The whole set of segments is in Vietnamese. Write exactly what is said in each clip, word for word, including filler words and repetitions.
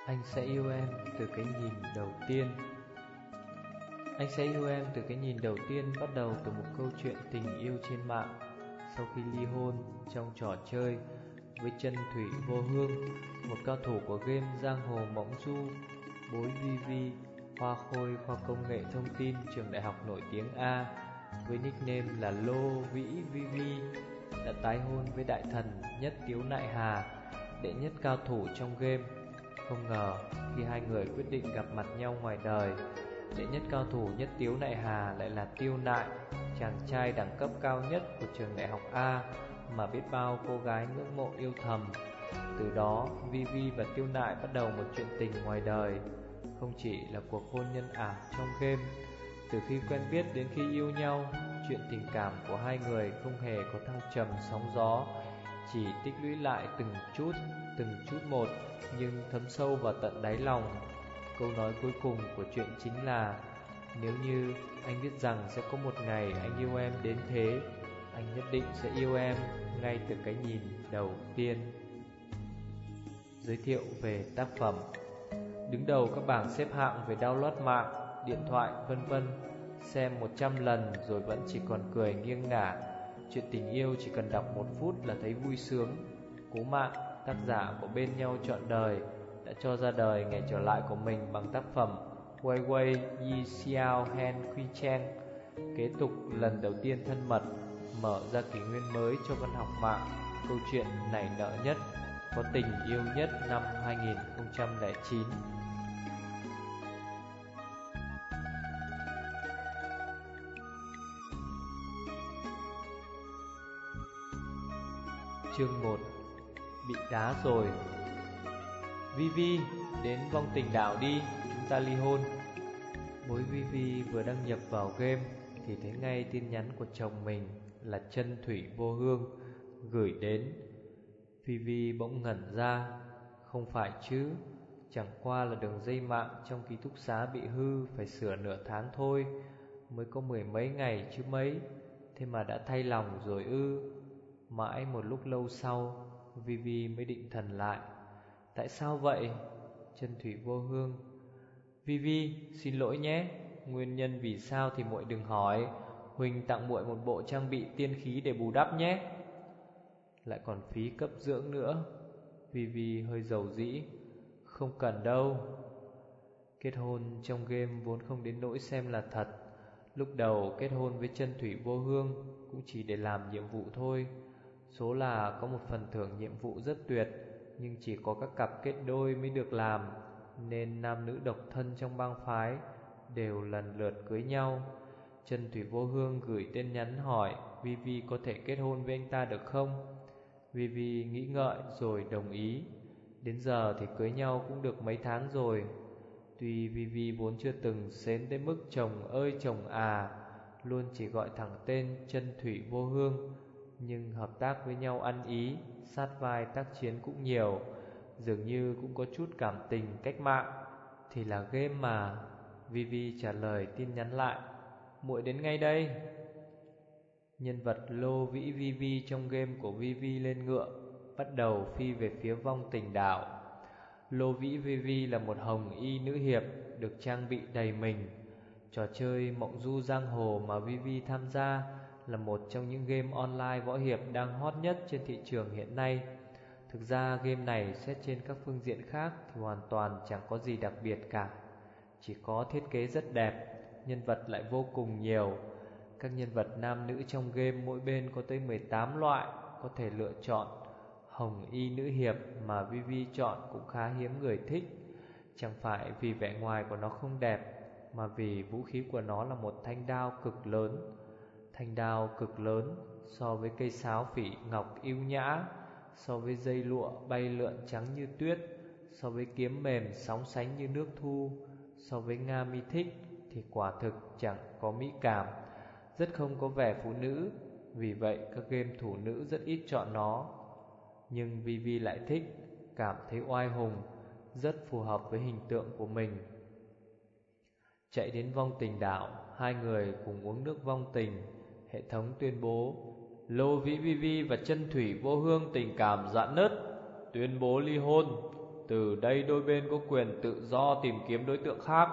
Anh sẽ yêu em từ cái nhìn đầu tiên. Anh sẽ yêu em từ cái nhìn đầu tiên, bắt đầu từ một câu chuyện tình yêu trên mạng. Sau khi ly hôn trong trò chơi với chân thủy vô hương, một cao thủ của game giang hồ mộng du, bối vi vi, hoa khôi khoa công nghệ thông tin trường đại học nổi tiếng A với nickname là Lô Vĩ Vi Vi, đã tái hôn với đại thần Nhất Tiếu Nại Hà, đệ nhất cao thủ trong game. Không ngờ khi hai người quyết định gặp mặt nhau ngoài đời, đệ nhất cao thủ Nhất Tiếu Nại Hà lại là Tiêu Nại, chàng trai đẳng cấp cao nhất của trường đại học A mà biết bao cô gái ngưỡng mộ yêu thầm. Từ đó, Vi Vi và Tiêu Nại bắt đầu một chuyện tình ngoài đời, không chỉ là cuộc hôn nhân ảo trong game. Từ khi quen biết đến khi yêu nhau, chuyện tình cảm của hai người không hề có thăng trầm sóng gió, chỉ tích lũy lại từng chút, từng chút một, nhưng thấm sâu vào tận đáy lòng. Câu nói cuối cùng của chuyện chính là: nếu như anh biết rằng sẽ có một ngày anh yêu em đến thế, anh nhất định sẽ yêu em ngay từ cái nhìn đầu tiên. Giới thiệu về tác phẩm. Đứng đầu các bảng xếp hạng về download mạng, điện thoại vân vân. Xem một trăm lần rồi vẫn chỉ còn cười nghiêng ngả. Chuyện tình yêu chỉ cần đọc một phút là thấy vui sướng. Cố Mạng, tác giả của Bên Nhau Trọn Đời, đã cho ra đời ngày trở lại của mình bằng tác phẩm Wei Wei Yi Xiao Hen Quy Cheng, kế tục lần đầu tiên thân mật, mở ra kỷ nguyên mới cho văn học mạng. Câu chuyện nảy nở nhất, có tình yêu nhất năm hai nghìn không trăm lẻ chín. Chương một. Bị đá rồi. Vi Vi, đến vong tình đảo đi, chúng ta ly hôn. Bối Vi Vi vừa đăng nhập vào game thì thấy ngay tin nhắn của chồng mình là Chân Thủy Vô Hương gửi đến. Vi Vi bỗng ngẩn ra. Không phải chứ, chẳng qua là đường dây mạng trong ký túc xá bị hư, phải sửa nửa tháng thôi, mới có mười mấy ngày chứ mấy, thế mà đã thay lòng rồi ư? Mãi một lúc lâu sau, Vi Vi mới định thần lại. Tại sao vậy? Chân Thủy Vô Hương: Vi Vi, xin lỗi nhé, nguyên nhân vì sao thì muội đừng hỏi, Huỳnh tặng muội một bộ trang bị tiên khí để bù đắp nhé. Lại còn phí cấp dưỡng nữa. Vi Vi hơi dầu dĩ: không cần đâu. Kết hôn trong game vốn không đến nỗi xem là thật. Lúc đầu kết hôn với Chân Thủy Vô Hương cũng chỉ để làm nhiệm vụ thôi. Số là có một phần thưởng nhiệm vụ rất tuyệt, nhưng chỉ có các cặp kết đôi mới được làm, nên nam nữ độc thân trong bang phái đều lần lượt cưới nhau. Chân Thủy Vô Hương gửi tin nhắn hỏi Vi Vi có thể kết hôn với anh ta được không. Vi Vi nghĩ ngợi rồi đồng ý. Đến giờ thì cưới nhau cũng được mấy tháng rồi. Tuy Vi Vi vốn chưa từng xến đến mức chồng ơi chồng à, luôn chỉ gọi thẳng tên Chân Thủy Vô Hương, nhưng hợp tác với nhau ăn ý, sát vai tác chiến cũng nhiều, dường như cũng có chút cảm tình cách mạng. Thì là game mà. Vi Vi trả lời tin nhắn lại: muội đến ngay đây. Nhân vật Lô Vĩ Vi Vi trong game của Vi Vi lên ngựa, bắt đầu phi về phía vong tình đảo. Lô Vĩ Vi Vi là một hồng y nữ hiệp được trang bị đầy mình. Trò chơi mộng du giang hồ mà Vi Vi tham gia là một trong những game online võ hiệp đang hot nhất trên thị trường hiện nay. Thực ra game này xét trên các phương diện khác thì hoàn toàn chẳng có gì đặc biệt cả. Chỉ có thiết kế rất đẹp, nhân vật lại vô cùng nhiều. Các nhân vật nam nữ trong game mỗi bên có tới mười tám loại có thể lựa chọn. Hồng y nữ hiệp mà Vi Vi chọn cũng khá hiếm người thích. Chẳng phải vì vẻ ngoài của nó không đẹp, mà vì vũ khí của nó là một thanh đao cực lớn. Thanh đao cực lớn so với cây sáo phỉ ngọc yêu nhã, so với dây lụa bay lượn trắng như tuyết, so với kiếm mềm sóng sánh như nước thu, so với Nga mi thích thì quả thực chẳng có mỹ cảm, rất không có vẻ phụ nữ. Vì vậy các game thủ nữ rất ít chọn nó. Nhưng Vi Vi lại thích, cảm thấy oai hùng, rất phù hợp với hình tượng của mình. Chạy đến vong tình đảo, hai người cùng uống nước vong tình. Hệ thống tuyên bố: Lô Vĩ Vi Vi và Chân Thủy Vô Hương tình cảm rạn nứt, tuyên bố ly hôn. từ đây đôi bên có quyền tự do tìm kiếm đối tượng khác.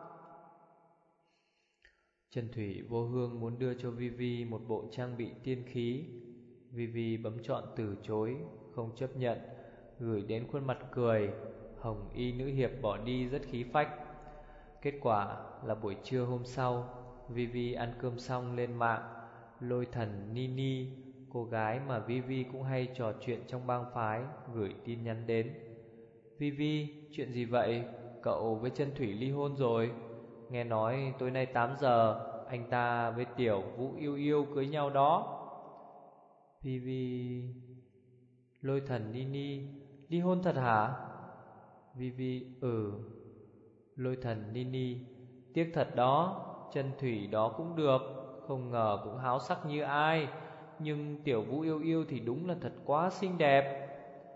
Chân Thủy Vô Hương muốn đưa cho Vivi một bộ trang bị tiên khí. Vivi bấm chọn từ chối, không chấp nhận, gửi đến khuôn mặt cười. Hồng y nữ hiệp bỏ đi rất khí phách. Kết quả là buổi trưa hôm sau, Vivi ăn cơm xong lên mạng, lôi thần Nini, cô gái mà Vivi cũng hay trò chuyện trong bang phái, gửi tin nhắn đến. Vivi, chuyện gì vậy? Cậu với Chân Thủy ly hôn rồi. Nghe nói tối nay tám giờ anh ta với tiểu Vũ Yêu Yêu cưới nhau đó. Vivi... Lôi thần Nini, ly hôn thật hả? Vivi, ừ. Lôi thần Nini, tiếc thật đó. Chân Thủy đó cũng được, không ngờ cũng háo sắc như ai. Nhưng tiểu Vũ Yêu Yêu thì đúng là thật quá xinh đẹp.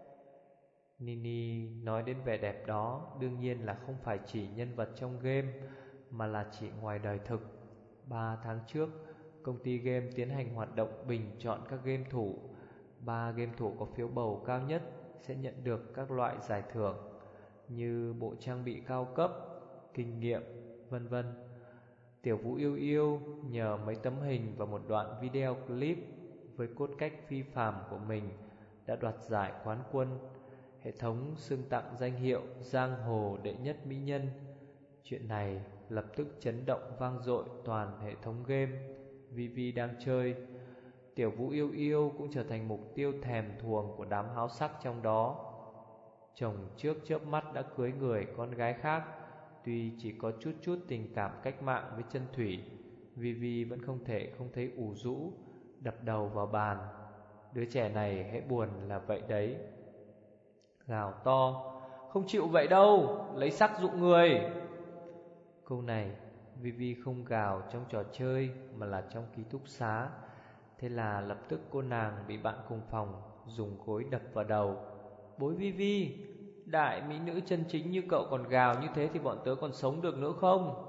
Nini nói đến vẻ đẹp đó đương nhiên là không phải chỉ nhân vật trong game, mà là chỉ ngoài đời thực. Ba tháng trước, công ty game tiến hành hoạt động bình chọn các game thủ. Ba game thủ có phiếu bầu cao nhất sẽ nhận được các loại giải thưởng như bộ trang bị cao cấp, kinh nghiệm, vân vân. Tiểu Vũ Yêu Yêu nhờ mấy tấm hình và một đoạn video clip với cốt cách phi phàm của mình đã đoạt giải quán quân. Hệ thống xưng tặng danh hiệu giang hồ đệ nhất mỹ nhân. Chuyện này lập tức chấn động vang dội toàn hệ thống game Vivi đang chơi. Tiểu Vũ Yêu Yêu cũng trở thành mục tiêu thèm thuồng của đám háo sắc trong đó. Chồng trước chớp mắt đã cưới người con gái khác. Tuy chỉ có chút chút tình cảm cách mạng với Chân Thủy, Vivi vẫn không thể không thấy ủ rũ, đập đầu vào bàn. Đứa trẻ này hễ buồn là vậy đấy. Gào to, không chịu vậy đâu, lấy sắc dụ người. Câu này Vivi không gào trong trò chơi mà là trong ký túc xá. Thế là lập tức cô nàng bị bạn cùng phòng dùng gối đập vào đầu. Bối Vivi, đại mỹ nữ chân chính như cậu còn gào như thế thì bọn tớ còn sống được nữa không?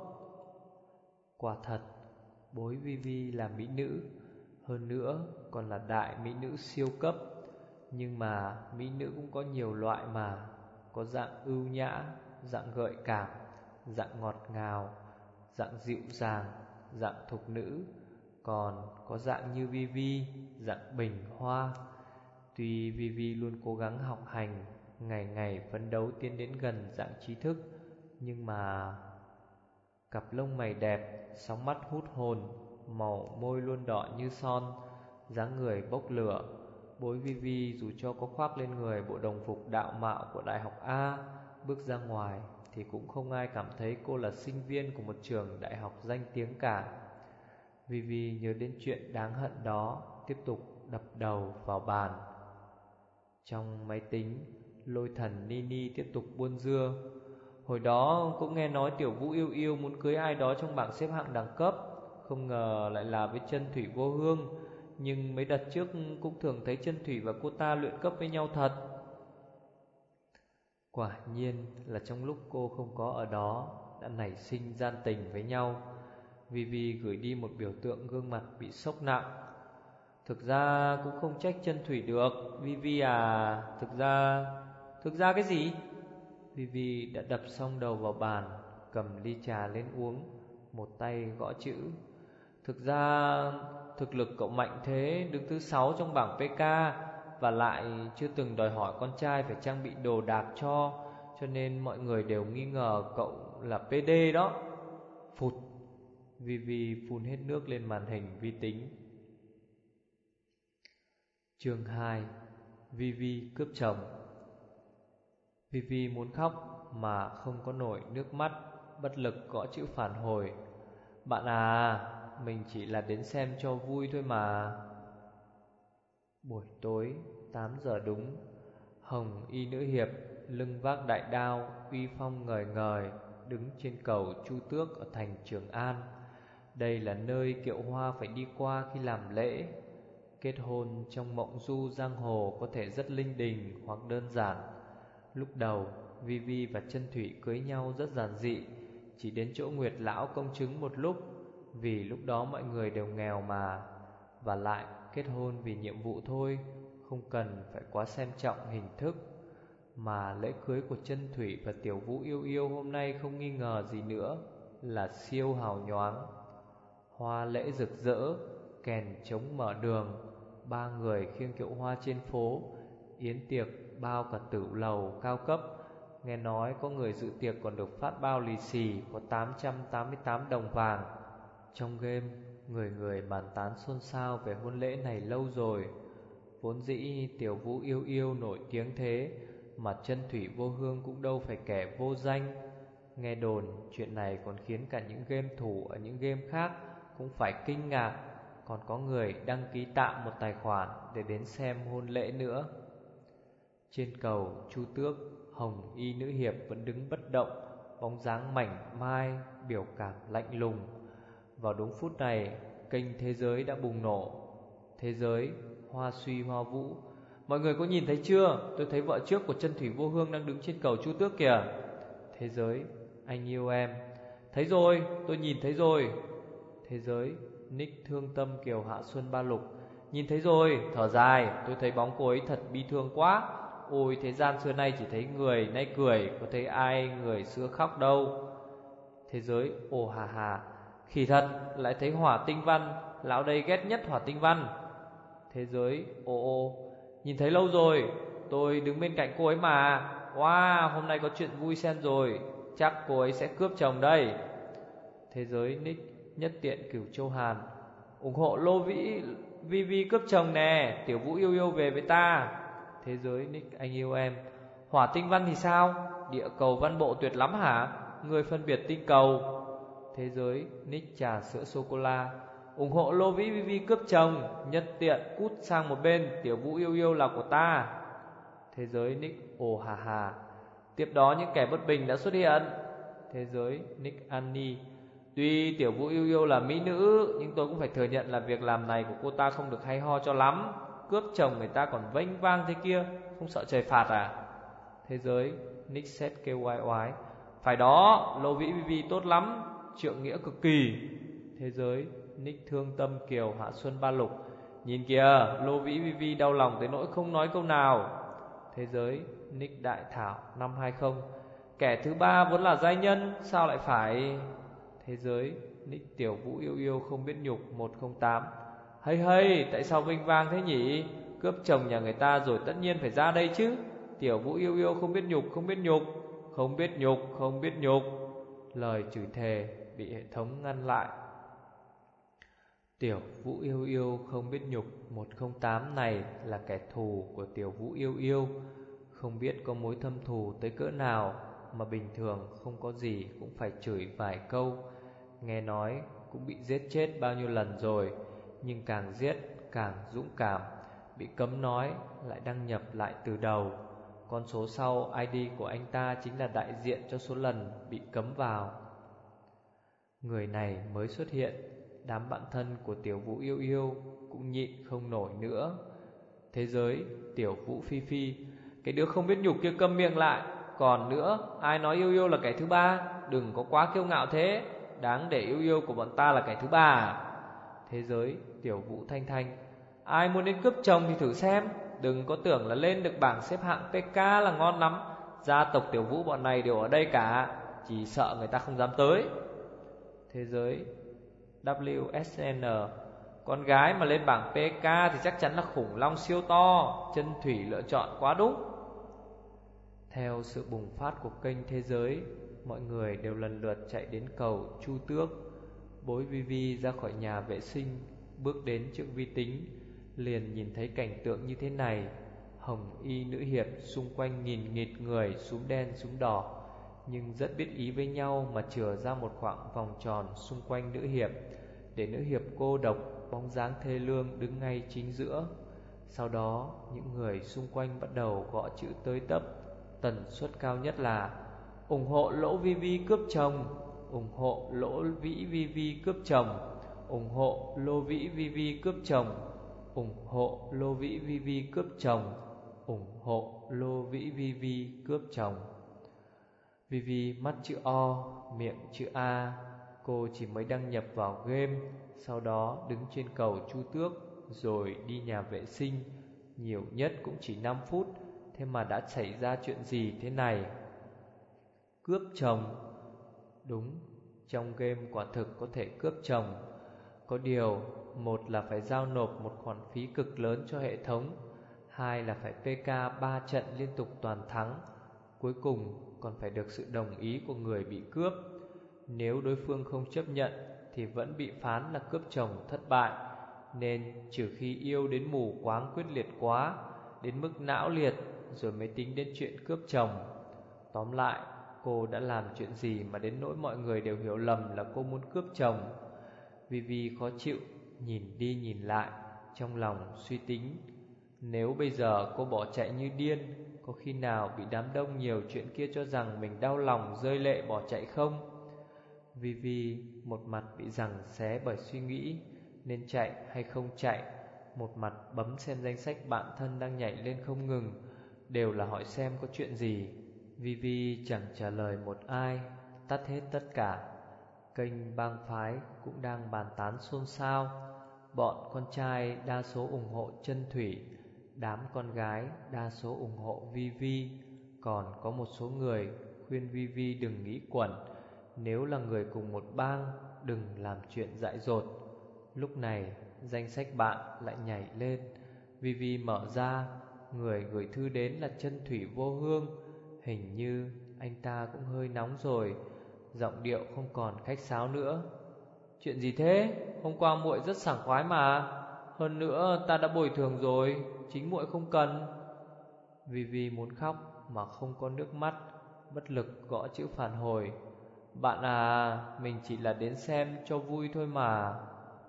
Quả thật, bối Vivi là mỹ nữ, hơn nữa còn là đại mỹ nữ siêu cấp. Nhưng mà mỹ nữ cũng có nhiều loại mà. Có dạng ưu nhã, dạng gợi cảm, dạng ngọt ngào, dạng dịu dàng, dạng thục nữ. Còn có dạng như Vivi, dạng bình hoa. Tuy Vivi luôn cố gắng học hành, ngày ngày phấn đấu tiến đến gần dạng trí thức, nhưng mà cặp lông mày đẹp, sóng mắt hút hồn, màu môi luôn đỏ như son, dáng người bốc lửa. Bối Vivi dù cho có khoác lên người bộ đồng phục đạo mạo của Đại học A, bước ra ngoài thì cũng không ai cảm thấy cô là sinh viên của một trường đại học danh tiếng cả. Vivi nhớ đến chuyện đáng hận đó, tiếp tục đập đầu vào bàn. Trong máy tính, lôi thần Nini tiếp tục buôn dưa. Hồi đó cũng nghe nói tiểu Vũ Yêu Yêu muốn cưới ai đó trong bảng xếp hạng đẳng cấp, không ngờ lại là với Chân Thủy Vô Hương. Nhưng mấy đợt trước cũng thường thấy Chân Thủy và cô ta luyện cấp với nhau thật. Quả nhiên là trong lúc cô không có ở đó đã nảy sinh gian tình với nhau. Vivi gửi đi một biểu tượng gương mặt bị sốc nặng. Thực ra cũng không trách Chân Thủy được, Vivi à. Thực ra... Thực ra cái gì? Vivi đã đập xong đầu vào bàn, cầm ly trà lên uống, một tay gõ chữ. Thực ra thực lực cậu mạnh thế, đứng thứ sáu trong bảng pê ca, và lại chưa từng đòi hỏi con trai phải trang bị đồ đạc cho, cho nên mọi người đều nghi ngờ cậu là pê đê đó. Phụt. Vivi phun hết nước lên màn hình vi tính. Chương hai. Vivi cướp chồng. Vivi muốn khóc mà không có nổi nước mắt, bất lực gõ chữ phản hồi. Bạn à, mình chỉ là đến xem cho vui thôi mà. Buổi tối tám giờ đúng, Hồng y nữ hiệp lưng vác đại đao, uy phong ngời ngời, đứng trên cầu Chu Tước ở thành Trường An. Đây là nơi kiệu hoa phải đi qua khi làm lễ. Kết hôn trong mộng du giang hồ có thể rất linh đình hoặc đơn giản. Lúc đầu Vivi và Chân Thủy cưới nhau rất giản dị, chỉ đến chỗ Nguyệt lão công chứng một lúc, vì lúc đó mọi người đều nghèo mà. Và lại kết hôn vì nhiệm vụ thôi, không cần phải quá xem trọng hình thức. Mà lễ cưới của Chân Thủy và Tiểu Vũ Yêu Yêu hôm nay không nghi ngờ gì nữa là siêu hào nhoáng. Hoa lễ rực rỡ, kèn trống mở đường, ba người khiêng kiệu hoa trên phố. Yến tiệc bao cả tử lầu cao cấp. Nghe nói có người dự tiệc còn được phát bao lì xì có tám trăm tám mươi tám đồng vàng. Trong game, người người bàn tán xôn xao về hôn lễ này lâu rồi. Vốn dĩ Tiểu Vũ Yêu Yêu nổi tiếng thế, mà Chân Thủy Vô Hương cũng đâu phải kẻ vô danh. Nghe đồn chuyện này còn khiến cả những game thủ ở những game khác cũng phải kinh ngạc. Còn có người đăng ký tạm một tài khoản để đến xem hôn lễ nữa. Trên cầu Chu Tước, Hồng Y nữ hiệp vẫn đứng bất động, bóng dáng mảnh mai, biểu cảm lạnh lùng. Vào đúng phút này, kênh Thế Giới đã bùng nổ. Thế Giới, hoa suy hoa vũ. Mọi người có nhìn thấy chưa? Tôi thấy vợ trước của Chân Thủy Vô Hương đang đứng trên cầu Chu Tước kìa. Thế Giới, anh yêu em. Thấy rồi, tôi nhìn thấy rồi. Thế Giới, Nick Thương Tâm Kiều Hạ Xuân Ba Lục. Nhìn thấy rồi, thở dài. Tôi thấy bóng cô ấy thật bi thương quá. Ôi, thế gian xưa nay chỉ thấy người nay cười, có thấy ai người xưa khóc đâu. Thế Giới, ồ hà hà, khỉ thật, lại thấy Hỏa Tinh Văn. Lão đây ghét nhất Hỏa Tinh Văn. Thế Giới, ồ ồ, nhìn thấy lâu rồi, tôi đứng bên cạnh cô ấy mà. Wow, hôm nay có chuyện vui xen rồi, chắc cô ấy sẽ cướp chồng đây. Thế Giới, Nick Nhất Tiện Cửu Châu Hàn. ủng hộ Lô Vĩ Vi Vi cướp chồng nè, Tiểu Vũ Yêu Yêu về với ta. Thế Giới, Nick anh yêu em. Hỏa Tinh Văn thì sao? Địa cầu văn bộ tuyệt lắm hả? Người phân biệt tinh cầu. Thế Giới, Nick Trà Sữa Sô Cô La. ủng hộ Lô Vĩ Vi Vi cướp chồng. Nhất Tiện cút sang một bên, Tiểu Vũ Yêu Yêu là của ta. Thế Giới, Nick ồ hà hà. Tiếp đó những kẻ bất bình đã xuất hiện. Thế Giới, Nick Annie. Tuy Tiểu Vũ Yêu Yêu là mỹ nữ, nhưng tôi cũng phải thừa nhận là việc làm này của cô ta không được hay ho cho lắm. Cướp chồng người ta còn vênh vang thế kia, không sợ trời phạt à? Thế Giới, Nick Set kêu oai oái. Phải đó, Lô Vĩ Vi Vi tốt lắm, trượng nghĩa cực kỳ. Thế Giới, Nick Thương Tâm Kiều Hạ Xuân Ba Lục. Nhìn kìa, Lô Vĩ Vi Vi đau lòng tới nỗi không nói câu nào. Thế Giới, Nick Đại Thảo năm hai không. Kẻ thứ ba vốn là giai nhân, sao lại phải... Thế Giới, Nick Tiểu Vũ Yêu Yêu không biết nhục một không tám. Hay hay, tại sao vinh vang thế nhỉ? Cướp chồng nhà người ta rồi tất nhiên phải ra đây chứ. Tiểu Vũ Yêu Yêu không biết nhục, không biết nhục, không biết nhục, không biết nhục. Lời chửi thề bị hệ thống ngăn lại. Tiểu Vũ Yêu Yêu không biết nhục một không tám này là kẻ thù của Tiểu Vũ Yêu Yêu. Không biết có mối thâm thù tới cỡ nào mà bình thường không có gì cũng phải chửi vài câu. Nghe nói cũng bị giết chết bao nhiêu lần rồi, nhưng càng giết càng dũng cảm. Bị cấm nói lại đăng nhập lại từ đầu. Con số sau i đê của anh ta chính là đại diện cho số lần bị cấm vào. Người này mới xuất hiện, đám bạn thân của Tiểu Vũ Yêu Yêu cũng nhịn không nổi nữa. Thế Giới, Tiểu Vũ Phi Phi. Cái đứa không biết nhục kia câm miệng lại. Còn nữa, ai nói Yêu Yêu là kẻ thứ ba? Đừng có quá kiêu ngạo thế. Đáng để Yêu Yêu của bọn ta là kẻ thứ ba à? Thế Giới, Tiểu Vũ Thanh Thanh. Ai muốn đến cướp chồng thì thử xem. Đừng có tưởng là lên được bảng xếp hạng pê ca là ngon lắm. Gia tộc Tiểu Vũ bọn này đều ở đây cả, chỉ sợ người ta không dám tới. Thế Giới, vê ét en. Con gái mà lên bảng pê ca thì chắc chắn là khủng long siêu to. Chân Thủy lựa chọn quá đúng. Theo sự bùng phát của kênh Thế Giới, mọi người đều lần lượt chạy đến cầu Chu Tước. Bối Vi Vi ra khỏi nhà vệ sinh, bước đến trước vi tính, liền nhìn thấy cảnh tượng như thế này. Hồng Y nữ hiệp xung quanh nghìn nghịt người, súm đen súm đỏ, nhưng rất biết ý với nhau mà chừa ra một khoảng vòng tròn xung quanh nữ hiệp, để nữ hiệp cô độc, bóng dáng thê lương đứng ngay chính giữa. Sau đó những người xung quanh bắt đầu gõ chữ tới tấp. Tần suất cao nhất là ủng hộ Lỗ Vi Vi cướp chồng, ủng hộ Lỗ Vĩ Vi Vi cướp chồng, ủng hộ Lô Vĩ Vi Vi cướp chồng, ủng hộ Lô Vĩ Vi Vi cướp chồng, ủng hộ Lô Vĩ Vi Vi cướp chồng. Vi Vi mắt chữ O, miệng chữ A. Cô chỉ mới đăng nhập vào game, sau đó đứng trên cầu Chu Tước, rồi đi nhà vệ sinh. Nhiều nhất cũng chỉ năm phút. thế mà đã xảy ra chuyện gì thế này? Cướp chồng? Đúng, trong game quả thực có thể cướp chồng. Có điều, một là phải giao nộp một khoản phí cực lớn cho hệ thống, hai là phải pê ca ba trận liên tục toàn thắng, cuối cùng còn phải được sự đồng ý của người bị cướp. Nếu đối phương không chấp nhận thì vẫn bị phán là cướp chồng thất bại. Nên trừ khi yêu đến mù quáng quyết liệt quá, đến mức não liệt, rồi mới tính đến chuyện cướp chồng. Tóm lại, cô đã làm chuyện gì mà đến nỗi mọi người đều hiểu lầm là cô muốn cướp chồng? Vivi khó chịu, nhìn đi nhìn lại, trong lòng suy tính. Nếu bây giờ cô bỏ chạy như điên, có khi nào bị đám đông nhiều chuyện kia cho rằng mình đau lòng rơi lệ bỏ chạy không? Vivi một mặt bị giằng xé bởi suy nghĩ nên chạy hay không chạy, một mặt bấm xem danh sách bạn thân đang nhảy lên không ngừng, đều là hỏi xem có chuyện gì. Vivi chẳng trả lời một ai, tắt hết tất cả. Kênh bang phái cũng đang bàn tán xôn xao. Bọn con trai đa số ủng hộ Chân Thủy, đám con gái đa số ủng hộ Vivi. Còn có một số người khuyên Vivi đừng nghĩ quẩn, nếu là người cùng một bang đừng làm chuyện dại dột. Lúc này danh sách bạn lại nhảy lên. Vivi mở ra, người gửi thư đến là Chân Thủy Vô Hương. Hình như anh ta cũng hơi nóng rồi, giọng điệu không còn khách sáo nữa. Chuyện gì thế? Hôm qua muội rất sảng khoái mà. Hơn nữa ta đã bồi thường rồi, chính muội không cần. Vivi muốn khóc mà không có nước mắt, bất lực gõ chữ phản hồi. Bạn à, mình chỉ là đến xem cho vui thôi mà.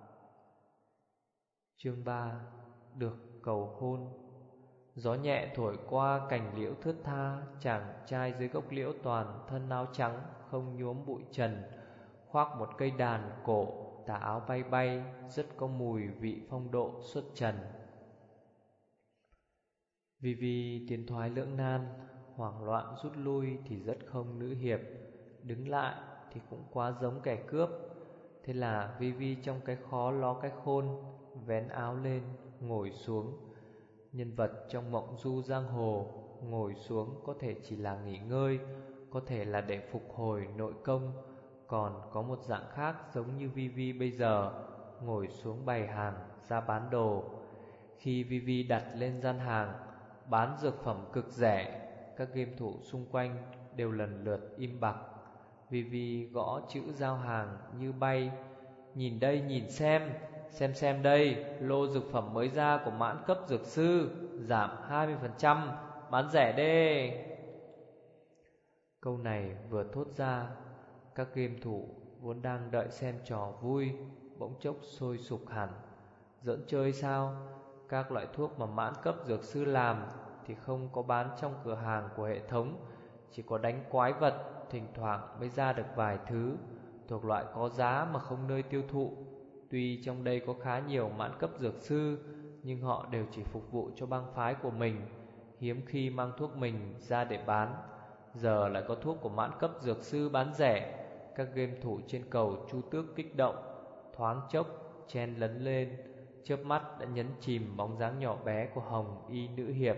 Chương ba. Được cầu hôn. Gió nhẹ thổi qua cành liễu thướt tha, chàng trai dưới gốc liễu toàn thân áo trắng, không nhuốm bụi trần, khoác một cây đàn cổ, tà áo bay bay, rất có mùi vị phong độ xuất trần. Vivi tiến thoái lưỡng nan, hoảng loạn rút lui thì rất không nữ hiệp, đứng lại thì cũng quá giống kẻ cướp. Thế là Vivi trong cái khó ló cái khôn, vén áo lên, ngồi xuống. Nhân vật trong mộng du giang hồ, ngồi xuống có thể chỉ là nghỉ ngơi, có thể là để phục hồi nội công. Còn có một dạng khác giống như Vivi bây giờ, ngồi xuống bày hàng ra bán đồ. Khi Vivi đặt lên gian hàng bán dược phẩm cực rẻ, các game thủ xung quanh đều lần lượt im bặt. Vivi gõ chữ giao hàng như bay. Nhìn đây nhìn xem, xem xem đây, lô dược phẩm mới ra của mãn cấp dược sư, giảm hai mươi phần trăm, bán rẻ đê. Câu này vừa thốt ra, các game thủ vốn đang đợi xem trò vui bỗng chốc sôi sục hẳn. Giỡn chơi sao? Các loại thuốc mà mãn cấp dược sư làm thì không có bán trong cửa hàng của hệ thống, chỉ có đánh quái vật thỉnh thoảng mới ra được vài thứ, thuộc loại có giá mà không nơi tiêu thụ. Tuy trong đây có khá nhiều mãn cấp dược sư, nhưng họ đều chỉ phục vụ cho bang phái của mình, hiếm khi mang thuốc mình ra để bán. Giờ lại có thuốc của mãn cấp dược sư bán rẻ. Các game thủ trên cầu Chu Tước kích động, thoáng chốc chen lấn lên, chớp mắt đã nhấn chìm bóng dáng nhỏ bé của Hồng Y nữ hiệp.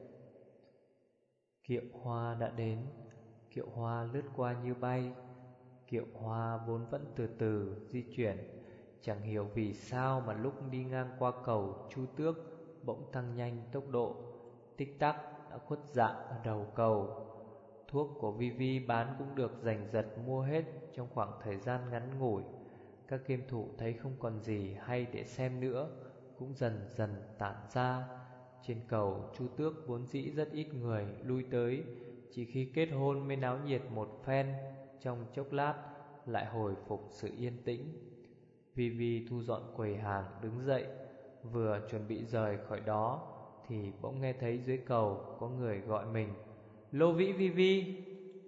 Kiệu hoa đã đến. Kiệu hoa lướt qua như bay. Kiệu hoa vốn vẫn từ từ di chuyển, chẳng hiểu vì sao mà lúc đi ngang qua cầu Chu Tước bỗng tăng nhanh tốc độ, tích tắc đã khuất dạng ở đầu cầu. Thuốc của Vivi bán cũng được giành giật mua hết trong khoảng thời gian ngắn ngủi. Các game thủ thấy không còn gì hay để xem nữa, cũng dần dần tản ra. Trên cầu Chu Tước vốn dĩ rất ít người lui tới, chỉ khi kết hôn mới náo nhiệt một phen, trong chốc lát lại hồi phục sự yên tĩnh. Vivi thu dọn quầy hàng đứng dậy, vừa chuẩn bị rời khỏi đó thì bỗng nghe thấy dưới cầu có người gọi mình. Lô Vĩ Vivi.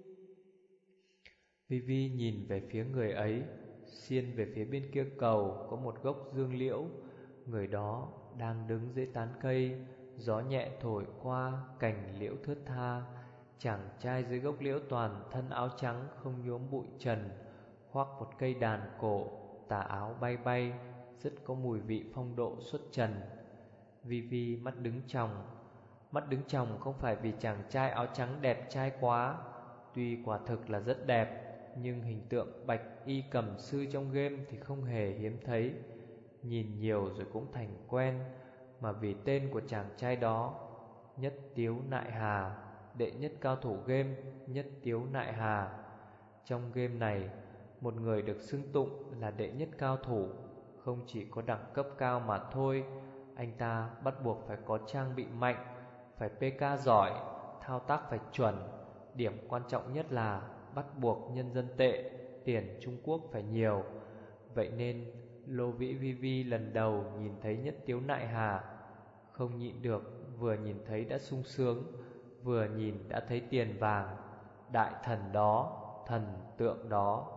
Vivi nhìn về phía người ấy, xiên về phía bên kia cầu có một gốc dương liễu. Người đó đang đứng dưới tán cây, gió nhẹ thổi qua cành liễu thướt tha. Chàng trai dưới gốc liễu toàn thân áo trắng không nhuốm bụi trần, khoác một cây đàn cổ, tà áo bay bay, rất có mùi vị phong độ xuất trần. Vivi mắt đứng tròng, Mắt đứng chồng không phải vì chàng trai áo trắng đẹp trai quá. Tuy quả thực là rất đẹp, nhưng hình tượng bạch y cầm sư trong game thì không hề hiếm thấy. Nhìn nhiều rồi cũng thành quen. Mà vì tên của chàng trai đó, Nhất Tiếu Nại Hà, đệ nhất cao thủ game Nhất Tiếu Nại Hà. Trong game này, một người được xưng tụng là đệ nhất cao thủ không chỉ có đẳng cấp cao mà thôi. Anh ta bắt buộc phải có trang bị mạnh, phải pê ca giỏi, thao tác phải chuẩn. Điểm quan trọng nhất là bắt buộc nhân dân tệ, tiền Trung Quốc phải nhiều. Vậy nên Lô Vĩ Vi Vi lần đầu nhìn thấy Nhất Tiếu Nại Hà, không nhịn được, vừa nhìn thấy đã sung sướng, vừa nhìn đã thấy tiền vàng. Đại thần đó, thần tượng đó,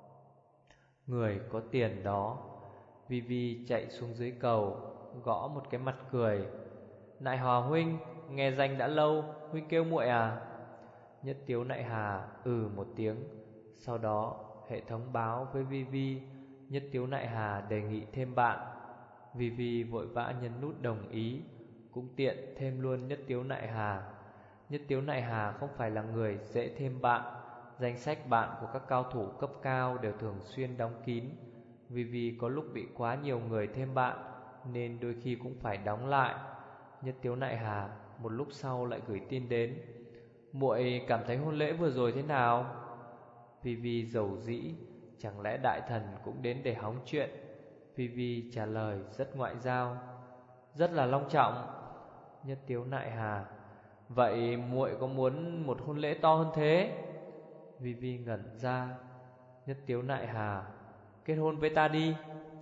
người có tiền đó. Vi Vi chạy xuống dưới cầu, gõ một cái mặt cười. Nại Hòa huynh, nghe danh đã lâu, huynh kêu muội à? Nhất Tiếu Nại Hà ừ một tiếng. Sau đó hệ thống báo với Vi Vi Nhất Tiếu Nại Hà đề nghị thêm bạn. Vi Vi vội vã nhấn nút đồng ý, cũng tiện thêm luôn Nhất Tiếu Nại Hà. Nhất Tiếu Nại Hà không phải là người dễ thêm bạn. Danh sách bạn của các cao thủ cấp cao đều thường xuyên đóng kín. Vì vì có lúc bị quá nhiều người thêm bạn, nên đôi khi cũng phải đóng lại. Nhất Tiếu Nại Hà một lúc sau lại gửi tin đến. Muội cảm thấy hôn lễ vừa rồi thế nào? Vi Vi dầu dĩ, chẳng lẽ đại thần cũng đến để hóng chuyện? Vi Vi trả lời rất ngoại giao. Rất là long trọng. Nhất Tiếu Nại Hà: Vậy muội có muốn một hôn lễ to hơn thế? Vi Vi ngẩn ra. Nhất Tiếu Nại Hà: Kết hôn với ta đi.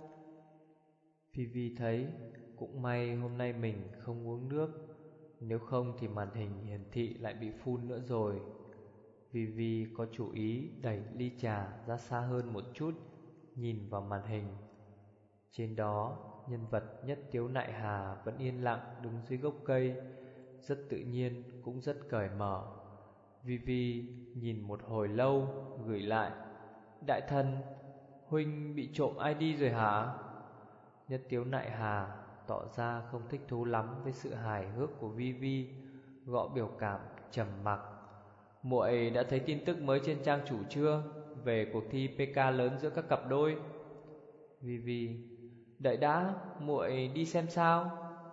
Vi Vi thấy cũng may hôm nay mình không uống nước, nếu không thì màn hình hiển thị lại bị phun nữa rồi. Vi Vi có chủ ý đẩy ly trà ra xa hơn một chút, nhìn vào màn hình. Trên đó, nhân vật Nhất Tiếu Nại Hà vẫn yên lặng đứng dưới gốc cây, rất tự nhiên cũng rất cởi mở. Vi Vi nhìn một hồi lâu, gửi lại: Đại thần, huynh bị trộm i đê rồi hả? Nhất Tiếu Nại Hà tỏ ra không thích thú lắm với sự hài hước của Vi Vi, gõ biểu cảm trầm mặc. Muội đã thấy tin tức mới trên trang chủ chưa, về cuộc thi pê ca lớn giữa các cặp đôi? Vi Vi: Đợi đã, muội đi xem sao.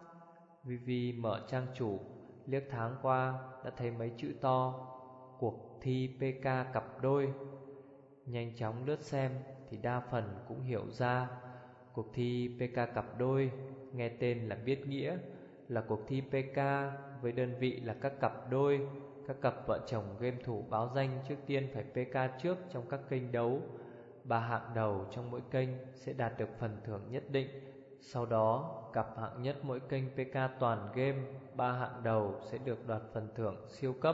Vi Vi mở trang chủ, liếc thoáng qua đã thấy mấy chữ to: Cuộc thi pê ca cặp đôi. Nhanh chóng lướt xem thì đa phần cũng hiểu ra. Cuộc thi pê ca cặp đôi nghe tên là biết nghĩa, là cuộc thi pê ca với đơn vị là các cặp đôi. Các cặp vợ chồng game thủ báo danh trước tiên phải pê ca trước trong các kênh đấu. Ba hạng đầu trong mỗi kênh sẽ đạt được phần thưởng nhất định. Sau đó, cặp hạng nhất mỗi kênh pê ca toàn game, ba hạng đầu sẽ được đoạt phần thưởng siêu cấp.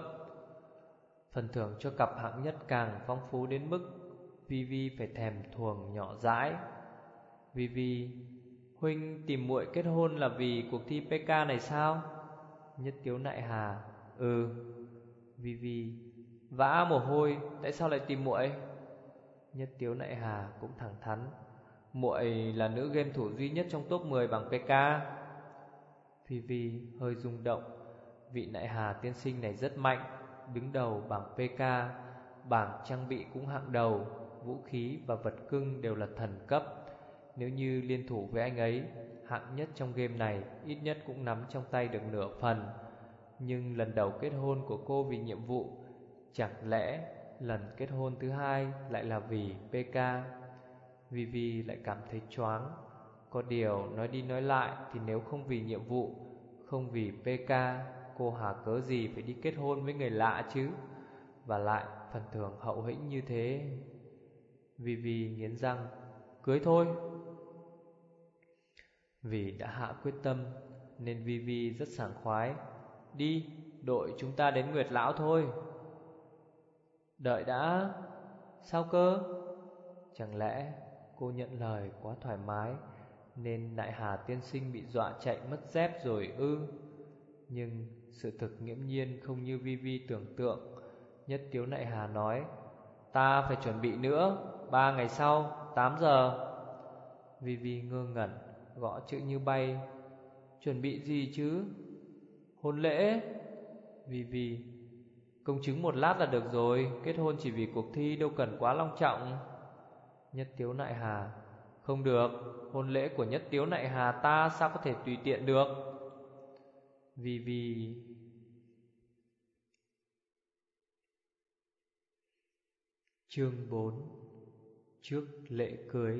Phần thưởng cho cặp hạng nhất càng phong phú đến mức Vi Vi phải thèm thuồng nhỏ dãi. Vi Vi: Huynh tìm muội kết hôn là vì cuộc thi pê ca này sao? Nhất Tiếu Nại Hà: Ừ. Vi Vi: Vã mồ hôi, tại sao lại tìm muội? Nhất Tiếu Nại Hà cũng thẳng thắn: Muội là nữ game thủ duy nhất trong top mười bảng pê ca. Vi Vi hơi rung động. Vị Nại Hà tiên sinh này rất mạnh, đứng đầu bảng pê ca, bảng trang bị cũng hạng đầu, vũ khí và vật cưng đều là thần cấp. Nếu như liên thủ với anh ấy, hạng nhất trong game này ít nhất cũng nắm trong tay được nửa phần. Nhưng lần đầu kết hôn của cô vì nhiệm vụ, chẳng lẽ lần kết hôn thứ hai lại là vì pê ca? Vi Vi lại cảm thấy choáng. Có điều nói đi nói lại thì nếu không vì nhiệm vụ, không vì pê ca, cô hà cớ gì phải đi kết hôn với người lạ chứ? Và lại phần thưởng hậu hĩnh như thế. Vi Vi nghiến răng: Cưới thôi. Vì đã hạ quyết tâm nên Vi Vi rất sảng khoái: Đi, đội chúng ta đến Nguyệt Lão thôi. Đợi đã. Sao cơ? Chẳng lẽ cô nhận lời quá thoải mái nên Nại Hà tiên sinh bị dọa chạy mất dép rồi ư? Nhưng sự thực nghiễm nhiên không như Vi Vi tưởng tượng. Nhất Tiếu Nại Hà nói: Ta phải chuẩn bị nữa, ba ngày sau, tám giờ. Vi Vi ngơ ngẩn, gõ chữ như bay: Chuẩn bị gì chứ? Hôn lễ? Vì vì công chứng một lát là được rồi, kết hôn chỉ vì cuộc thi đâu cần quá long trọng. Nhất Tiếu Nại Hà: Không được, hôn lễ của Nhất Tiếu Nại Hà ta sao có thể tùy tiện được. Vì vì Chương bốn: Trước lễ cưới.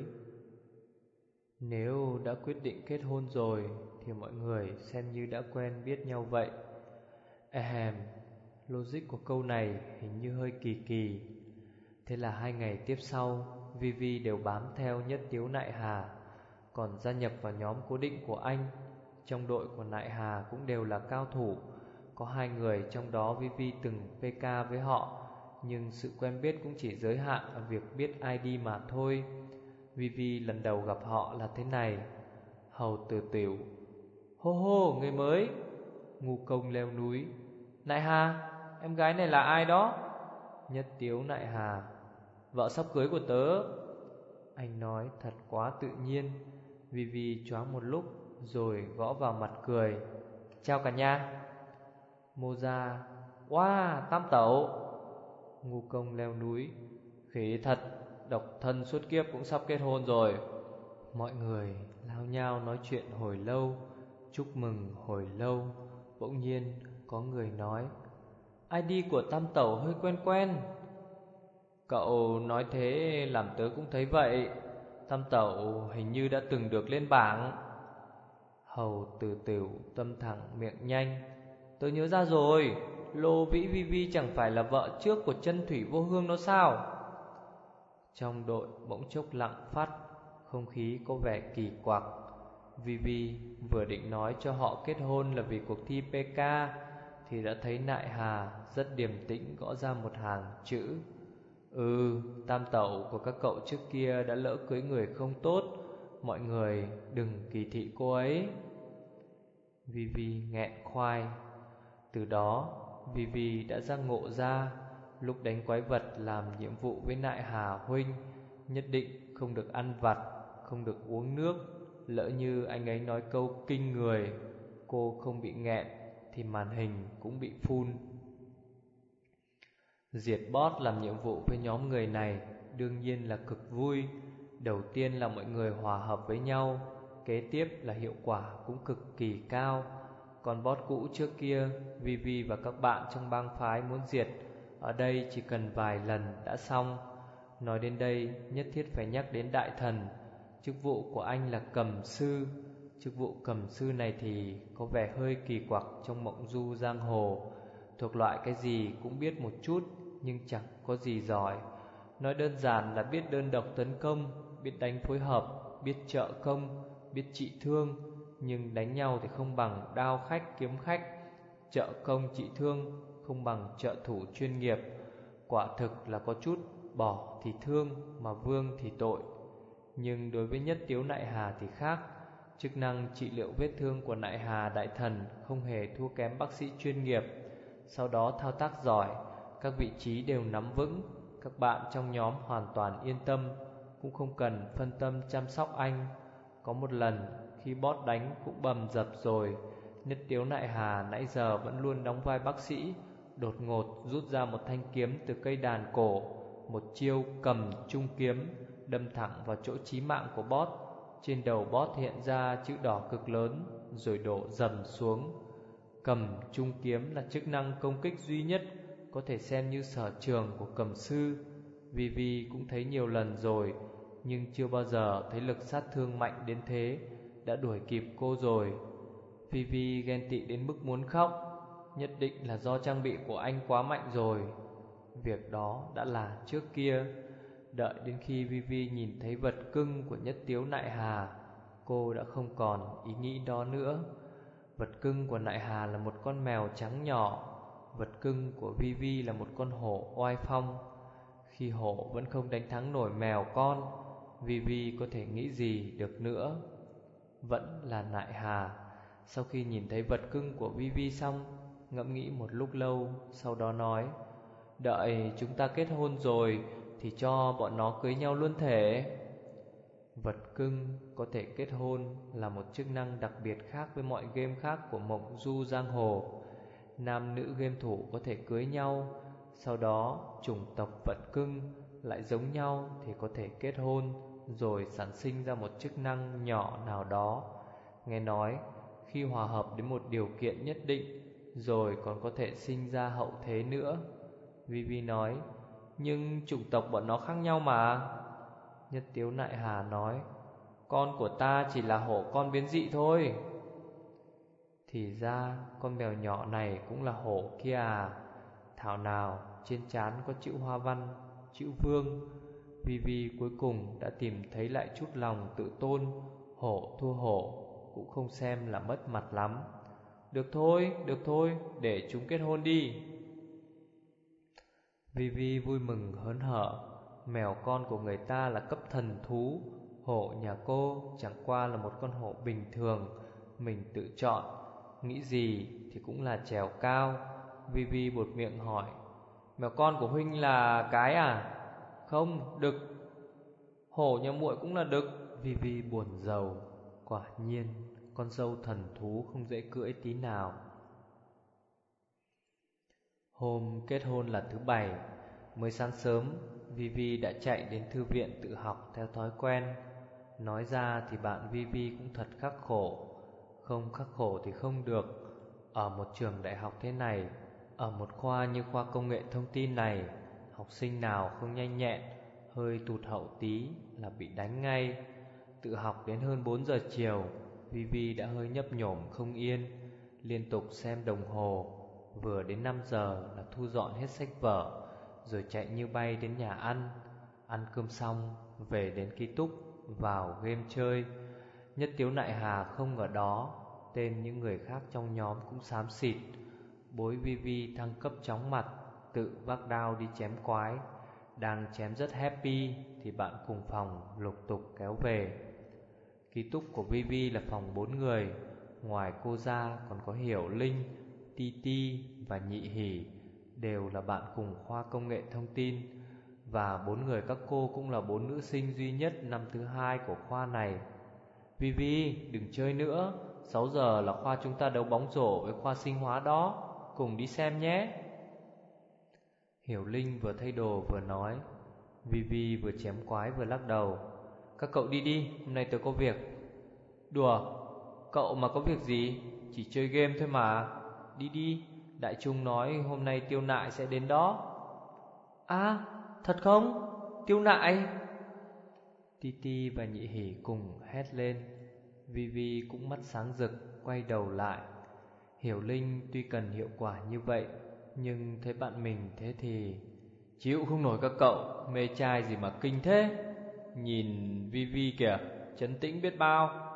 Nếu đã quyết định kết hôn rồi thì mọi người xem như đã quen biết nhau vậy. Ahem, logic của câu này hình như hơi kỳ kỳ. Thế là hai ngày tiếp sau, Vivi đều bám theo Nhất Tiếu Nại Hà, còn gia nhập vào nhóm cố định của anh. Trong đội của Nại Hà cũng đều là cao thủ. Có hai người trong đó Vivi từng pê ca với họ, nhưng sự quen biết cũng chỉ giới hạn ở việc biết i đê mà thôi. Vivi lần đầu gặp họ là thế này: Hầu Tử Tiểu: Hô hô, người mới. Ngu Công leo núi: Nại Hà, em gái này là ai đó? Nhất Tiếu Nại Hà: Vợ sắp cưới của tớ. Anh nói thật quá tự nhiên. Vivi choáng một lúc rồi gõ vào mặt cười: Chào cả nhà. Moza: Wow, Tam Tẩu. Ngu Công leo núi: Khỉ thật, độc thân suốt kiếp cũng sắp kết hôn rồi. Mọi người lao nhau nói chuyện hồi lâu, chúc mừng hồi lâu. Bỗng nhiên có người nói: i đê của Tam Tẩu hơi quen quen. Cậu nói thế làm tớ cũng thấy vậy. Tam Tẩu hình như đã từng được lên bảng. Hầu Tử Tiểu tâm thẳng miệng nhanh: Tớ nhớ ra rồi, Lô Vĩ Vi Vi chẳng phải là vợ trước của Chân Thủy Vô Hương đó sao? Trong đội bỗng chốc lặng phát, không khí có vẻ kỳ quặc. Vi Vi vừa định nói cho họ kết hôn là vì cuộc thi pê ca thì đã thấy Nại Hà rất điềm tĩnh gõ ra một hàng chữ: Ừ, Tam Tẩu của các cậu trước kia đã lỡ cưới người không tốt, mọi người đừng kỳ thị cô ấy. Vi Vi nghẹn khoai. Từ đó Vi Vi đã giác ngộ ra, lúc đánh quái vật làm nhiệm vụ với Nại Hà huynh, nhất định không được ăn vặt, không được uống nước. Lỡ như anh ấy nói câu kinh người, cô không bị nghẹn thì màn hình cũng bị phun. Diệt boss làm nhiệm vụ với nhóm người này đương nhiên là cực vui. Đầu tiên là mọi người hòa hợp với nhau, kế tiếp là hiệu quả cũng cực kỳ cao. Còn boss cũ trước kia, Vivi và các bạn trong bang phái muốn diệt, ở đây chỉ cần vài lần đã xong. Nói đến đây nhất thiết phải nhắc đến đại thần. Chức vụ của anh là cầm sư. Chức vụ cầm sư này thì có vẻ hơi kỳ quặc trong mộng du giang hồ. Thuộc loại cái gì cũng biết một chút, nhưng chẳng có gì giỏi. Nói đơn giản là biết đơn độc tấn công, biết đánh phối hợp, biết trợ công, biết trị thương. Nhưng đánh nhau thì không bằng đao khách kiếm khách, trợ công trị thương không bằng trợ thủ chuyên nghiệp. Quả thực là có chút bỏ thì thương mà vương thì tội. Nhưng đối với Nhất Tiếu Nại Hà thì khác. Chức năng trị liệu vết thương của Nại Hà đại thần không hề thua kém bác sĩ chuyên nghiệp. Sau đó thao tác giỏi, các vị trí đều nắm vững. Các bạn trong nhóm hoàn toàn yên tâm, cũng không cần phân tâm chăm sóc anh. Có một lần khi boss đánh cũng bầm dập rồi, Nhất Tiếu Nại Hà nãy giờ vẫn luôn đóng vai bác sĩ, đột ngột rút ra một thanh kiếm từ cây đàn cổ, một chiêu cầm trung kiếm đâm thẳng vào chỗ chí mạng của boss. Trên đầu boss hiện ra chữ đỏ cực lớn rồi đổ dầm xuống. Cầm trung kiếm là chức năng công kích duy nhất có thể xem như sở trường của cầm sư. Vivi cũng thấy nhiều lần rồi, nhưng chưa bao giờ thấy lực sát thương mạnh đến thế. Đã đuổi kịp cô rồi. Vivi ghen tị đến mức muốn khóc. Nhất định là do trang bị của anh quá mạnh rồi. Việc đó đã là trước kia. Đợi đến khi Vivi nhìn thấy vật cưng của Nhất Tiếu Nại Hà, cô đã không còn ý nghĩ đó nữa. Vật cưng của Nại Hà là một con mèo trắng nhỏ. Vật cưng của Vivi là một con hổ oai phong. Khi hổ vẫn không đánh thắng nổi mèo con, Vivi có thể nghĩ gì được nữa. Vẫn là Nại Hà. Sau khi nhìn thấy vật cưng của Vivi xong, ngẫm nghĩ một lúc lâu, sau đó nói: Đợi chúng ta kết hôn rồi thì cho bọn nó cưới nhau luôn thể. Vật cưng có thể kết hôn là một chức năng đặc biệt khác với mọi game khác của mộng du giang hồ. nam nữ game thủ có thể cưới nhau, sau đó chủng tộc vật cưng lại giống nhau thì có thể kết hôn, rồi sản sinh ra một chức năng nhỏ nào đó. Nghe nói khi hòa hợp đến một điều kiện nhất định, rồi còn có thể sinh ra hậu thế nữa. Vivi nói, nhưng chủng tộc bọn nó khác nhau mà. Nhất Tiếu Nại Hà nói, con của ta chỉ là hổ con biến dị thôi. Thì ra con mèo nhỏ này cũng là hổ kia à. Thảo nào trên trán có chữ hoa văn, chữ vương. Vivi cuối cùng đã tìm thấy lại chút lòng tự tôn. Hổ thua hổ cũng không xem là mất mặt lắm. Được thôi, được thôi, để chúng kết hôn đi. Vivi vui mừng hớn hở. Mèo con của người ta là cấp thần thú, hổ nhà cô chẳng qua là một con hổ bình thường, mình tự chọn, nghĩ gì thì cũng là trèo cao. Vivi buột miệng hỏi, mèo con của huynh là cái à? Không, đực. Hổ nhà muội cũng là đực. Vivi buồn rầu. Quả nhiên con dâu thần thú không dễ cưỡi tí nào. Hôm kết hôn là thứ bảy. Mới sáng sớm, Vivi đã chạy đến thư viện tự học theo thói quen. Nói ra thì bạn Vivi cũng thật khắc khổ. Không khắc khổ thì không được. Ở một trường đại học thế này, ở một khoa như khoa công nghệ thông tin này, học sinh nào không nhanh nhẹn, hơi tụt hậu tí là bị đánh ngay. Tự học đến hơn bốn giờ chiều, Vivi đã hơi nhấp nhổm không yên, liên tục xem đồng hồ. Vừa đến năm giờ là thu dọn hết sách vở, rồi chạy như bay đến nhà ăn. Ăn cơm xong, về đến ký túc, vào game chơi. Nhất Tiếu Nại Hà không ở đó, tên những người khác trong nhóm cũng xám xịt. Bối Vivi thăng cấp chóng mặt, tự vác đao đi chém quái. Đang chém rất happy thì bạn cùng phòng lục tục kéo về. Ký túc của Vivi là phòng bốn người. Ngoài cô ra còn có Hiểu Linh, Ti Ti và Nhị Hỉ, đều là bạn cùng khoa công nghệ thông tin. Và bốn người các cô cũng là bốn nữ sinh duy nhất năm thứ hai của khoa này. Vivi, đừng chơi nữa, sáu giờ là khoa chúng ta đấu bóng rổ với khoa sinh hóa đó, cùng đi xem nhé. Hiểu Linh vừa thay đồ vừa nói. Vivi vừa chém quái vừa lắc đầu. Các cậu đi đi, hôm nay tôi có việc. Đùa, cậu mà có việc gì, chỉ chơi game thôi mà. Đi đi, Đại Trung nói hôm nay Tiêu Nại sẽ đến đó. À, thật không? Tiêu Nại? Ti Ti và Nhị Hỉ cùng hét lên. Vivi cũng mắt sáng rực, quay đầu lại. Hiểu Linh tuy cần hiệu quả như vậy, nhưng thấy bạn mình thế thì chịu không nổi các cậu, mê trai gì mà kinh thế. Nhìn Vivi kìa, trấn tĩnh biết bao.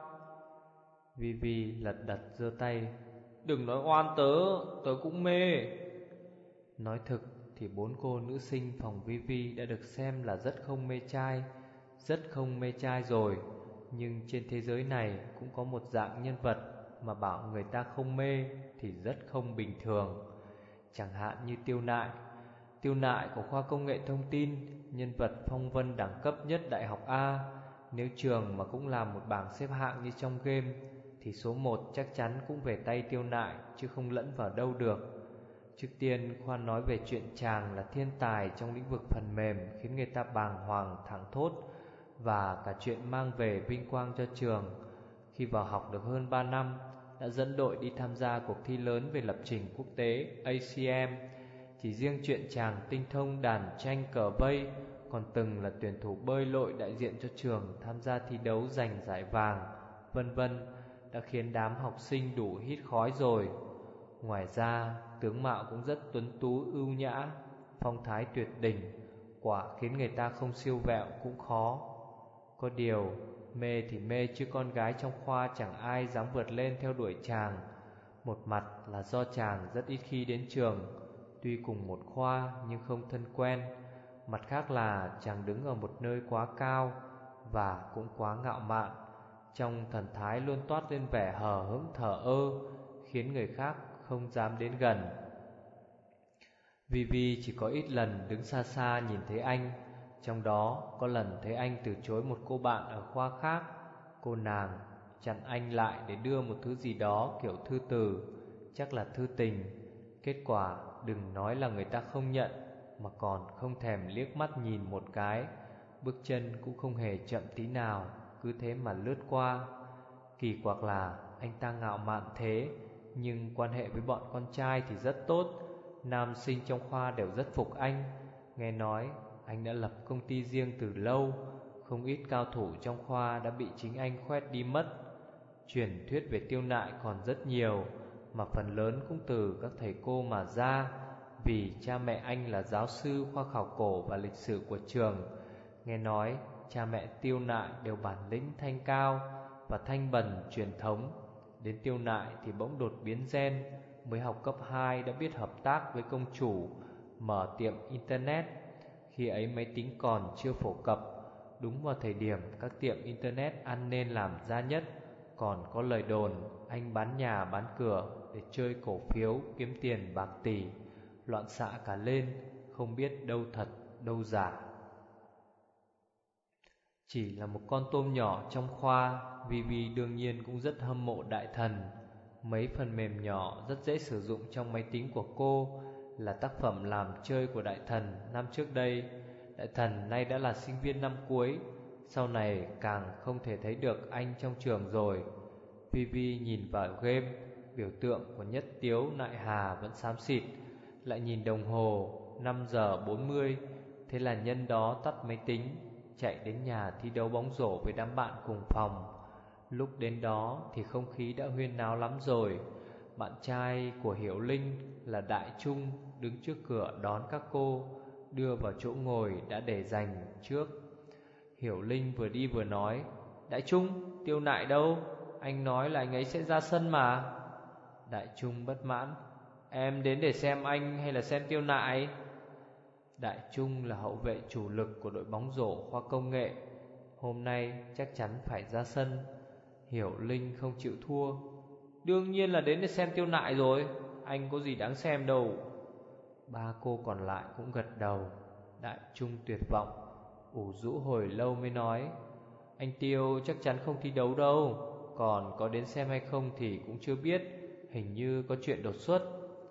Vivi lật đật giơ tay. Đừng nói oan tớ, tớ cũng mê. Nói thực thì bốn cô nữ sinh phòng Vivi đã được xem là rất không mê trai, rất không mê trai rồi. Nhưng trên thế giới này cũng có một dạng nhân vật mà bảo người ta không mê thì rất không bình thường. Chẳng hạn như Tiêu Nại. Tiêu Nại của khoa công nghệ thông tin, nhân vật phong vân đẳng cấp nhất đại học A. Nếu trường mà cũng làm một bảng xếp hạng như trong game thì số một chắc chắn cũng về tay Tiêu Nại, chứ không lẫn vào đâu được. Trước tiên khoan nói về chuyện chàng là thiên tài trong lĩnh vực phần mềm khiến người ta bàng hoàng thảng thốt, và cả chuyện mang về vinh quang cho trường. Khi vào học được hơn ba năm, đã dẫn đội đi tham gia cuộc thi lớn về lập trình quốc tế A C M. Chỉ riêng chuyện chàng tinh thông đàn tranh cờ vây, còn từng là tuyển thủ bơi lội đại diện cho trường tham gia thi đấu giành giải vàng, vân vân, đã khiến đám học sinh đủ hít khói rồi. Ngoài ra, tướng mạo cũng rất tuấn tú ưu nhã, phong thái tuyệt đỉnh, quả khiến người ta không siêu vẹo cũng khó. Có điều, mê thì mê chứ con gái trong khoa chẳng ai dám vượt lên theo đuổi chàng. Một mặt là do chàng rất ít khi đến trường, tuy cùng một khoa nhưng không thân quen. Mặt khác là chàng đứng ở một nơi quá cao và cũng quá ngạo mạn. Trong thần thái luôn toát lên vẻ hờ hững thờ ơ, khiến người khác không dám đến gần. Vivi chỉ có ít lần đứng xa xa nhìn thấy anh. Trong đó có lần thấy anh từ chối một cô bạn ở khoa khác. Cô nàng chặn anh lại để đưa một thứ gì đó kiểu thư từ, chắc là thư tình. Kết quả đừng nói là người ta không nhận, mà còn không thèm liếc mắt nhìn một cái. Bước chân cũng không hề chậm tí nào, cứ thế mà lướt qua. Kỳ quặc là anh ta ngạo mạn thế, nhưng quan hệ với bọn con trai thì rất tốt. Nam sinh trong khoa đều rất phục anh. Nghe nói anh đã lập công ty riêng từ lâu. Không ít cao thủ trong khoa đã bị chính anh khoét đi mất. Truyền thuyết về Tiêu Nại còn rất nhiều, mà phần lớn cũng từ các thầy cô mà ra. Vì cha mẹ anh là giáo sư khoa khảo cổ và lịch sử của trường. Nghe nói cha mẹ Tiêu Nại đều bản lĩnh thanh cao và thanh bần truyền thống. Đến Tiêu Nại thì bỗng đột biến gen. Mới học cấp hai đã biết hợp tác với công chủ, mở tiệm internet. Khi ấy máy tính còn chưa phổ cập, đúng vào thời điểm các tiệm internet ăn nên làm ra nhất. Còn có lời đồn anh bán nhà bán cửa để chơi cổ phiếu kiếm tiền bạc tỷ. Loạn xạ cả lên, không biết đâu thật đâu giả. Chỉ là một con tôm nhỏ trong khoa, Vivi đương nhiên cũng rất hâm mộ Đại Thần. Mấy phần mềm nhỏ rất dễ sử dụng trong máy tính của cô là tác phẩm làm chơi của Đại Thần năm trước đây. Đại Thần nay đã là sinh viên năm cuối, sau này càng không thể thấy được anh trong trường rồi. Vivi nhìn vào game, biểu tượng của Nhất Tiếu Nại Hà vẫn xám xịt. Lại nhìn đồng hồ, năm giờ bốn mươi. Thế là nhân đó tắt máy tính, chạy đến nhà thi đấu bóng rổ với đám bạn cùng phòng. Lúc đến đó thì không khí đã huyên náo lắm rồi. Bạn trai của Hiểu Linh là Đại Trung đứng trước cửa đón các cô, đưa vào chỗ ngồi đã để dành trước. Hiểu Linh vừa đi vừa nói: Đại Trung, Tiêu Nại đâu? Anh nói là anh ấy sẽ ra sân mà. Đại Trung bất mãn: Em đến để xem anh hay là xem Tiêu Nại? Đại Trung là hậu vệ chủ lực của đội bóng rổ khoa công nghệ, hôm nay chắc chắn phải ra sân. Hiểu Linh không chịu thua: Đương nhiên là đến để xem Tiêu Nại rồi, anh có gì đáng xem đâu. Ba cô còn lại cũng gật đầu. Đại Trung tuyệt vọng, ủ rũ hồi lâu mới nói: Anh Tiêu chắc chắn không thi đấu đâu, còn có đến xem hay không thì cũng chưa biết, hình như có chuyện đột xuất.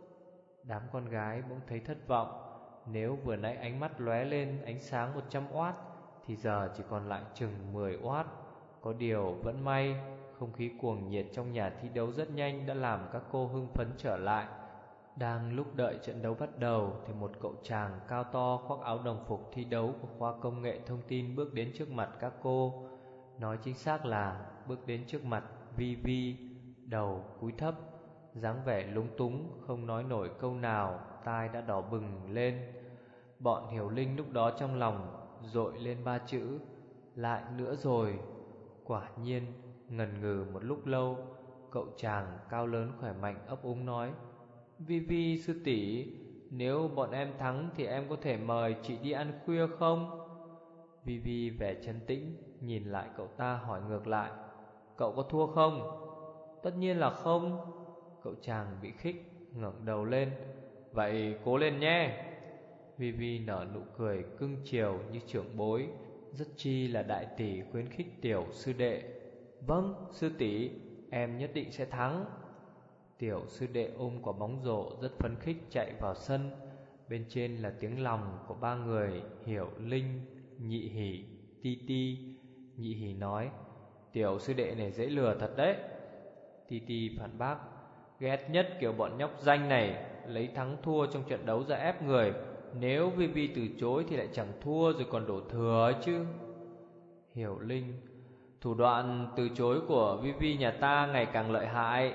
Đám con gái bỗng thấy thất vọng. Nếu vừa nãy ánh mắt lóe lên ánh sáng một trăm oát thì giờ chỉ còn lại chừng mười oát. Có điều vẫn may, không khí cuồng nhiệt trong nhà thi đấu rất nhanh đã làm các cô hưng phấn trở lại. Đang lúc đợi trận đấu bắt đầu thì một cậu chàng cao to khoác áo đồng phục thi đấu của khoa công nghệ thông tin bước đến trước mặt các cô. Nói chính xác là bước đến trước mặt Vivi, đầu cúi thấp, dáng vẻ lúng túng, không nói nổi câu nào, tai đã đỏ bừng lên. Bọn Hiểu Linh lúc đó trong lòng dội lên ba chữ: lại nữa rồi. Quả nhiên, ngần ngừ một lúc lâu, cậu chàng cao lớn khỏe mạnh ấp úng nói: Vivi sư tỷ, nếu bọn em thắng thì em có thể mời chị đi ăn khuya không? Vivi vẻ trấn tĩnh nhìn lại cậu ta hỏi ngược lại: Cậu có thua không? Tất nhiên là không. Cậu chàng bị khích ngẩng đầu lên: Vậy cố lên nhé. Vivi nở nụ cười cưng chiều như trưởng bối, rất chi là đại tỷ khuyến khích tiểu sư đệ: Vâng sư tỷ, em nhất định sẽ thắng. Tiểu sư đệ ôm quả bóng rổ rất phấn khích chạy vào sân. Bên trên là tiếng lòng của ba người Hiểu Linh, Nhị Hỉ, Ti Ti. Nhị Hỉ nói: Tiểu sư đệ này dễ lừa thật đấy. Ti Ti phản bác: Ghét nhất kiểu bọn nhóc danh này, lấy thắng thua trong trận đấu ra ép người. Nếu Vivi từ chối thì lại chẳng thua rồi còn đổ thừa chứ. Hiểu Linh: Thủ đoạn từ chối của Vivi nhà ta ngày càng lợi hại.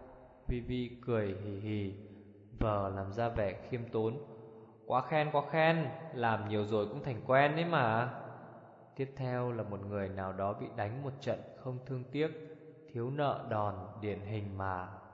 Vivi cười hì hì, vờ làm ra vẻ khiêm tốn: Quá khen quá khen, làm nhiều rồi cũng thành quen đấy mà. Tiếp theo là một người nào đó bị đánh một trận không thương tiếc, thiếu nợ đòn điển hình mà.